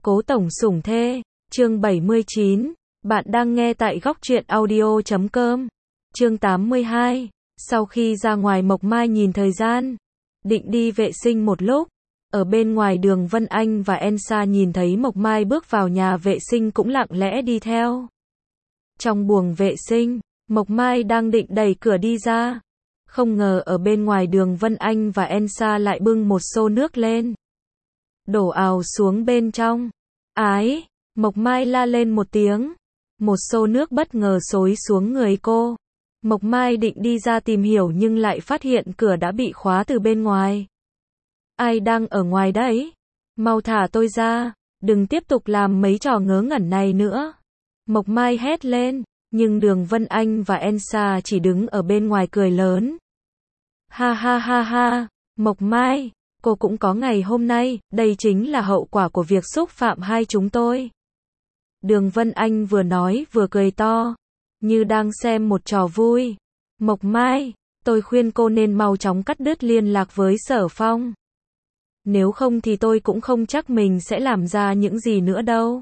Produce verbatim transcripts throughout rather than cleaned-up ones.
Cố tổng sủng thê, chương bảy mươi chín, bạn đang nghe tại góc truyện audio chấm com. Chương tám mươi hai, sau khi ra ngoài Mộc Mai nhìn thời gian, định đi vệ sinh một lúc. Ở bên ngoài đường Vân Anh và Elsa nhìn thấy Mộc Mai bước vào nhà vệ sinh cũng lặng lẽ đi theo. Trong buồng vệ sinh, Mộc Mai đang định đẩy cửa đi ra. Không ngờ ở bên ngoài đường Vân Anh và Elsa lại bưng một xô nước lên. Đổ ào xuống bên trong. Ái, Mộc Mai la lên một tiếng. Một xô nước bất ngờ xối xuống người cô. Mộc Mai định đi ra tìm hiểu nhưng lại phát hiện cửa đã bị khóa từ bên ngoài. Ai đang ở ngoài đấy? Mau thả tôi ra, đừng tiếp tục làm mấy trò ngớ ngẩn này nữa. Mộc Mai hét lên, nhưng đường Vân Anh và Elsa chỉ đứng ở bên ngoài cười lớn. Ha ha ha ha, Mộc Mai, cô cũng có ngày hôm nay, đây chính là hậu quả của việc xúc phạm hai chúng tôi. Đường Vân Anh vừa nói vừa cười to, như đang xem một trò vui. Mộc Mai, tôi khuyên cô nên mau chóng cắt đứt liên lạc với Sở Phong. Nếu không thì tôi cũng không chắc mình sẽ làm ra những gì nữa đâu.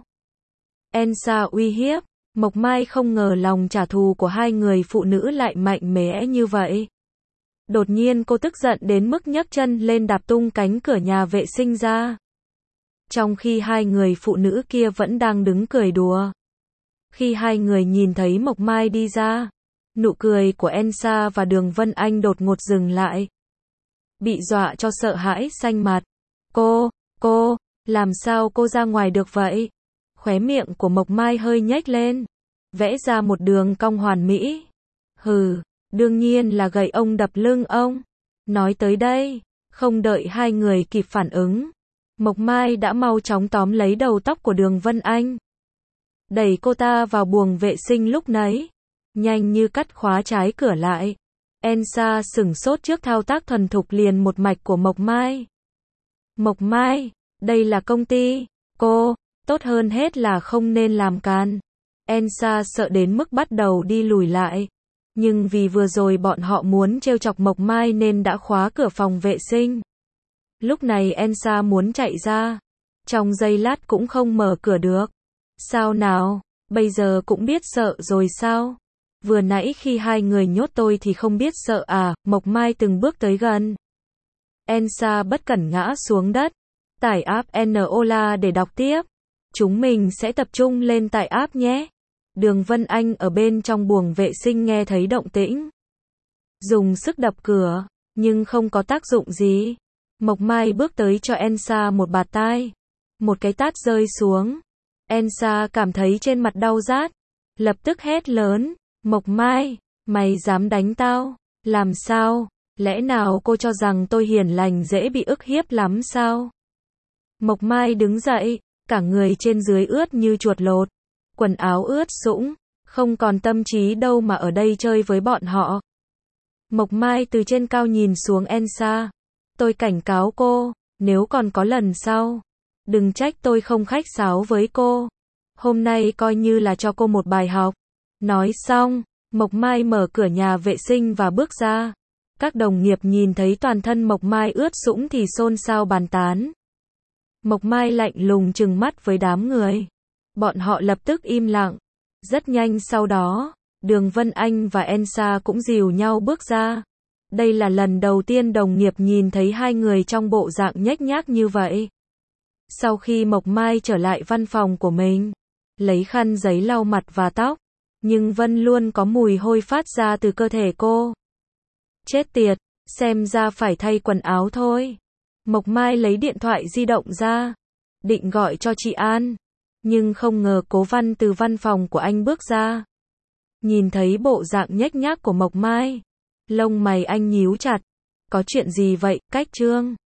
Elsa uy hiếp, Mộc Mai không ngờ lòng trả thù của hai người phụ nữ lại mạnh mẽ như vậy. Đột nhiên cô tức giận đến mức nhấc chân lên đạp tung cánh cửa nhà vệ sinh ra. Trong khi hai người phụ nữ kia vẫn đang đứng cười đùa. Khi hai người nhìn thấy Mộc Mai đi ra, nụ cười của Elsa và đường Vân Anh đột ngột dừng lại. Bị dọa cho sợ hãi xanh mặt. Cô, cô, làm sao cô ra ngoài được vậy? Khóe miệng của Mộc Mai hơi nhếch lên, vẽ ra một đường cong hoàn mỹ. Hừ, đương nhiên là gậy ông đập lưng ông. Nói tới đây, không đợi hai người kịp phản ứng, Mộc Mai đã mau chóng tóm lấy đầu tóc của đường Vân Anh. Đẩy cô ta vào buồng vệ sinh lúc nãy, nhanh như cắt khóa trái cửa lại. Elsa sửng sốt trước thao tác thuần thục liền một mạch của Mộc Mai. Mộc Mai, đây là công ty, cô, tốt hơn hết là không nên làm càn. Elsa sợ đến mức bắt đầu đi lùi lại. Nhưng vì vừa rồi bọn họ muốn trêu chọc Mộc Mai nên đã khóa cửa phòng vệ sinh. Lúc này Elsa muốn chạy ra, trong giây lát cũng không mở cửa được. Sao nào, bây giờ cũng biết sợ rồi sao? Vừa nãy khi hai người nhốt tôi thì không biết sợ à? Mộc Mai từng bước tới gần. Elsa bất cẩn ngã xuống đất. Tải app Enola để đọc tiếp. Chúng mình sẽ tập trung lên tải app nhé. Đường Vân Anh ở bên trong buồng vệ sinh nghe thấy động tĩnh. Dùng sức đập cửa, nhưng không có tác dụng gì. Mộc Mai bước tới cho Elsa một bạt tai. Một cái tát rơi xuống. Elsa cảm thấy trên mặt đau rát. Lập tức hét lớn. Mộc Mai, mày dám đánh tao? Làm sao? Lẽ nào cô cho rằng tôi hiền lành dễ bị ức hiếp lắm sao? Mộc Mai đứng dậy, cả người trên dưới ướt như chuột lột. Quần áo ướt sũng, không còn tâm trí đâu mà ở đây chơi với bọn họ. Mộc Mai từ trên cao nhìn xuống Elsa. Tôi cảnh cáo cô, nếu còn có lần sau, đừng trách tôi không khách sáo với cô. Hôm nay coi như là cho cô một bài học. Nói xong, Mộc Mai mở cửa nhà vệ sinh và bước ra. Các đồng nghiệp nhìn thấy toàn thân Mộc Mai ướt sũng thì xôn xao bàn tán. Mộc Mai lạnh lùng trừng mắt với đám người. Bọn họ lập tức im lặng. Rất nhanh sau đó, đường Vân Anh và Elsa cũng dìu nhau bước ra. Đây là lần đầu tiên đồng nghiệp nhìn thấy hai người trong bộ dạng nhếch nhác như vậy. Sau khi Mộc Mai trở lại văn phòng của mình, lấy khăn giấy lau mặt và tóc, nhưng vẫn luôn có mùi hôi phát ra từ cơ thể cô. Chết tiệt, xem ra phải thay quần áo thôi. Mộc Mai lấy điện thoại di động ra, định gọi cho chị An, nhưng không ngờ Cố Văn từ văn phòng của anh bước ra. Nhìn thấy bộ dạng nhếch nhác của Mộc Mai, lông mày anh nhíu chặt. Có chuyện gì vậy, Cách Trương?